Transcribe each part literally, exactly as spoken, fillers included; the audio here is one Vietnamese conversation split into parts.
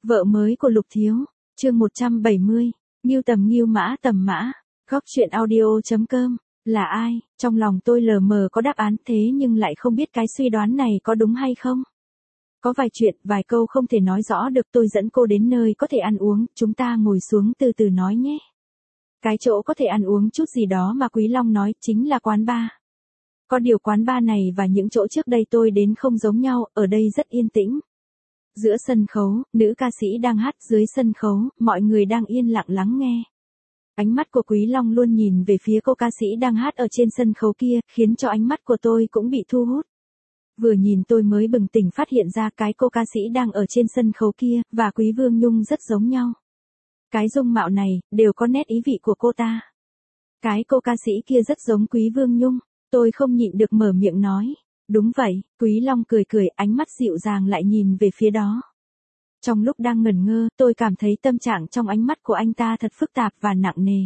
Vợ mới của Lục Thiếu, chương một trăm bảy mươi, Ngưu Tầm Ngưu Mã Tầm Mã, góc truyện audio.com, là ai, trong lòng tôi lờ mờ có đáp án thế nhưng lại không biết cái suy đoán này có đúng hay không. Có vài chuyện, vài câu không thể nói rõ được, tôi dẫn cô đến nơi có thể ăn uống, chúng ta ngồi xuống từ từ nói nhé. Cái chỗ có thể ăn uống chút gì đó mà Quý Long nói chính là quán bar. Có điều quán bar này và những chỗ trước đây tôi đến không giống nhau, ở đây rất yên tĩnh. Giữa sân khấu, nữ ca sĩ đang hát, dưới sân khấu, mọi người đang yên lặng lắng nghe. Ánh mắt của Quý Long luôn nhìn về phía cô ca sĩ đang hát ở trên sân khấu kia, khiến cho ánh mắt của tôi cũng bị thu hút. Vừa nhìn tôi mới bừng tỉnh phát hiện ra cái cô ca sĩ đang ở trên sân khấu kia, và Quý Vương Nhung rất giống nhau. Cái dung mạo này, đều có nét ý vị của cô ta. Cái cô ca sĩ kia rất giống Quý Vương Nhung, tôi không nhịn được mở miệng nói. Đúng vậy, Quý Long cười cười, ánh mắt dịu dàng lại nhìn về phía đó. Trong lúc đang ngẩn ngơ, tôi cảm thấy tâm trạng trong ánh mắt của anh ta thật phức tạp và nặng nề.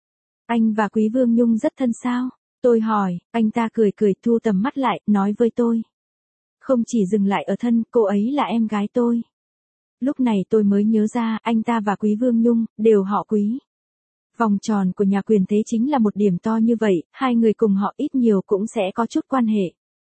Anh và Quý Vương Nhung rất thân sao? Tôi hỏi, anh ta cười cười thu tầm mắt lại, nói với tôi. Không chỉ dừng lại ở thân, cô ấy là em gái tôi. Lúc này tôi mới nhớ ra, anh ta và Quý Vương Nhung, đều họ Quý. Vòng tròn của nhà quyền thế chính là một điểm to như vậy, hai người cùng họ ít nhiều cũng sẽ có chút quan hệ.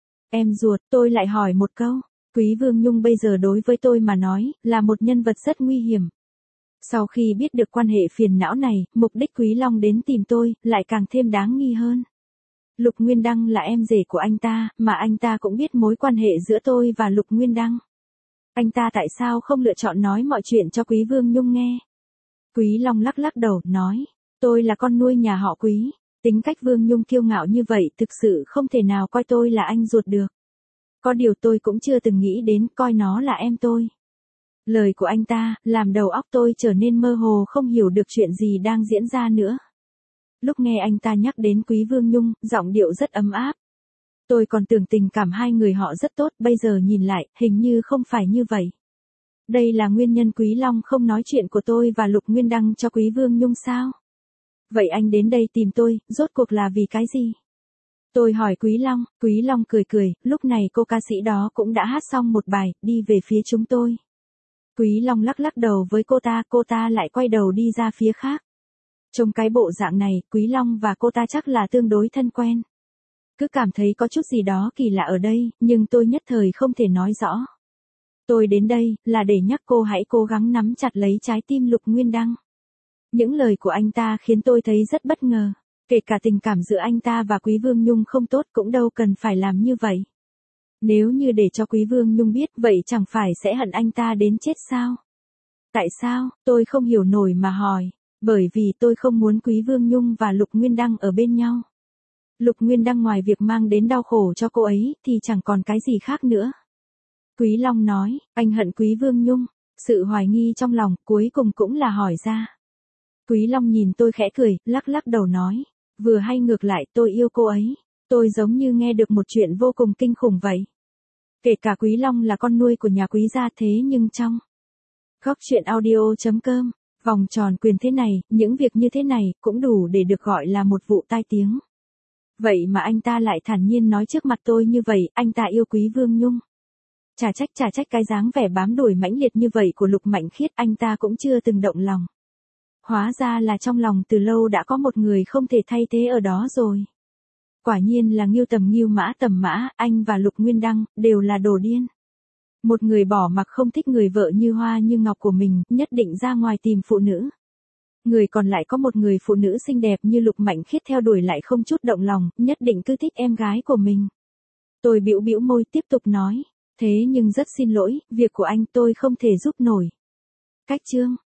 Em ruột, tôi lại hỏi một câu. Quý Vương Nhung bây giờ đối với tôi mà nói, là một nhân vật rất nguy hiểm. Sau khi biết được quan hệ phiền não này, mục đích Quý Long đến tìm tôi, lại càng thêm đáng nghi hơn. Lục Nguyên Đăng là em rể của anh ta, mà anh ta cũng biết mối quan hệ giữa tôi và Lục Nguyên Đăng. Anh ta tại sao không lựa chọn nói mọi chuyện cho Quý Vương Nhung nghe? Quý Long lắc lắc đầu, nói, tôi là con nuôi nhà họ Quý. Tính cách Vương Nhung kiêu ngạo như vậy thực sự không thể nào coi tôi là anh ruột được. Có điều tôi cũng chưa từng nghĩ đến coi nó là em tôi. Lời của anh ta, làm đầu óc tôi trở nên mơ hồ không hiểu được chuyện gì đang diễn ra nữa. Lúc nghe anh ta nhắc đến Quý Vương Nhung, giọng điệu rất ấm áp. Tôi còn tưởng tình cảm hai người họ rất tốt, bây giờ nhìn lại, hình như không phải như vậy. Đây là nguyên nhân Quý Long không nói chuyện của tôi và Lục Nguyên Đăng cho Quý Vương Nhung sao? Vậy anh đến đây tìm tôi, rốt cuộc là vì cái gì? Tôi hỏi Quý Long, Quý Long cười cười, lúc này cô ca sĩ đó cũng đã hát xong một bài, đi về phía chúng tôi. Quý Long lắc lắc đầu với cô ta, cô ta lại quay đầu đi ra phía khác. Trong cái bộ dạng này, Quý Long và cô ta chắc là tương đối thân quen. Cứ cảm thấy có chút gì đó kỳ lạ ở đây, nhưng tôi nhất thời không thể nói rõ. Tôi đến đây, là để nhắc cô hãy cố gắng nắm chặt lấy trái tim Lục Nguyên Đăng. Những lời của anh ta khiến tôi thấy rất bất ngờ. Kể cả tình cảm giữa anh ta và Quý Vương Nhung không tốt cũng đâu cần phải làm như vậy. Nếu như để cho Quý Vương Nhung biết, vậy chẳng phải sẽ hận anh ta đến chết sao? Tại sao, tôi không hiểu nổi mà hỏi. Bởi vì tôi không muốn Quý Vương Nhung và Lục Nguyên Đăng ở bên nhau. Lục Nguyên Đăng ngoài việc mang đến đau khổ cho cô ấy, thì chẳng còn cái gì khác nữa. Quý Long nói, anh hận Quý Vương Nhung. Sự hoài nghi trong lòng, cuối cùng cũng là hỏi ra. Quý Long nhìn tôi khẽ cười, lắc lắc đầu nói. Vừa hay ngược lại, tôi yêu cô ấy. Tôi giống như nghe được một chuyện vô cùng kinh khủng vậy. Kể cả Quý Long là con nuôi của nhà Quý gia thế nhưng trong góc truyện audio.com, vòng tròn quyền thế này, những việc như thế này, cũng đủ để được gọi là một vụ tai tiếng. Vậy mà anh ta lại thản nhiên nói trước mặt tôi như vậy, anh ta yêu Quý Vương Nhung. Chả trách chả trách cái dáng vẻ bám đuổi mãnh liệt như vậy của Lục Mạnh Khiết anh ta cũng chưa từng động lòng. Hóa ra là trong lòng từ lâu đã có một người không thể thay thế ở đó rồi. Quả nhiên là Ngưu Tầm Ngưu Mã Tầm Mã, anh và Lục Nguyên Đăng, đều là đồ điên. Một người bỏ mặc không thích người vợ như hoa như ngọc của mình, nhất định ra ngoài tìm phụ nữ. Người còn lại có một người phụ nữ xinh đẹp như Lục Mạnh Khiết theo đuổi lại không chút động lòng, nhất định cứ thích em gái của mình. Tôi bĩu bĩu môi tiếp tục nói, thế nhưng rất xin lỗi, việc của anh tôi không thể giúp nổi. Cách chương